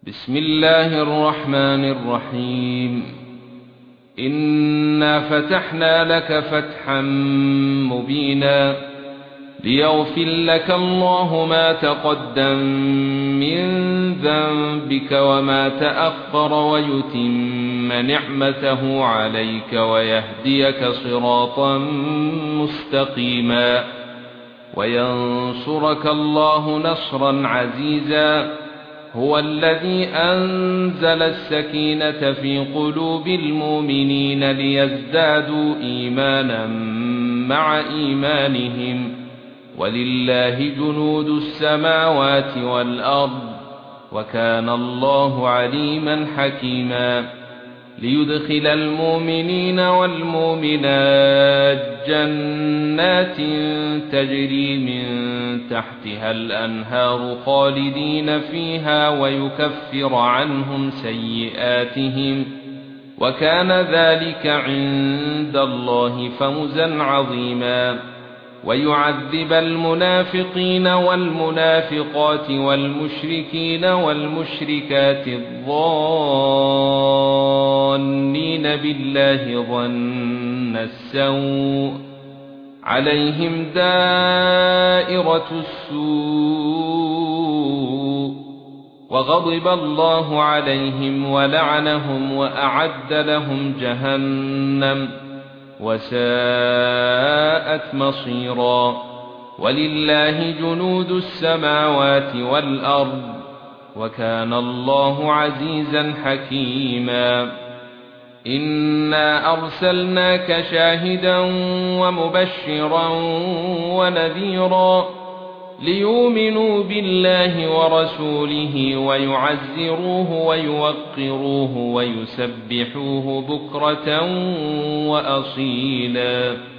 بسم الله الرحمن الرحيم. إنا فتحنا لك فتحا مبينا ليغفر لك الله ما تقدم من ذنبك وما تأخر ويتم نعمته عليك ويهديك صراطا مستقيما وينصرك الله نصرا عزيزا. هو الذي أنزل السكينة في قلوب المؤمنين ليزدادوا إيمانا مع إيمانهم ولله جنود السماوات والأرض وكان الله عليما حكيما. ليدخل المؤمنين والمؤمنات جنات تجري من تحتها الأنهار خالدين فيها ويكفر عنهم سيئاتهم وكان ذلك عند الله فوزا عظيما. ويعذب المنافقين والمنافقات والمشركين والمشركات الظانين بالله ظن السوء عليهم دائرة السوء وغضب الله عليهم ولعنهم وأعد لهم جهنم وساءت مصيرا. ولله جنود السماوات والأرض وكان الله عزيزا حكيما. إنا أرسلناك شاهدا ومبشرا ونذيرا ليؤمنوا بالله ورسوله ويعزروه ويوقروه ويسبحوه بكرة وأصيلا.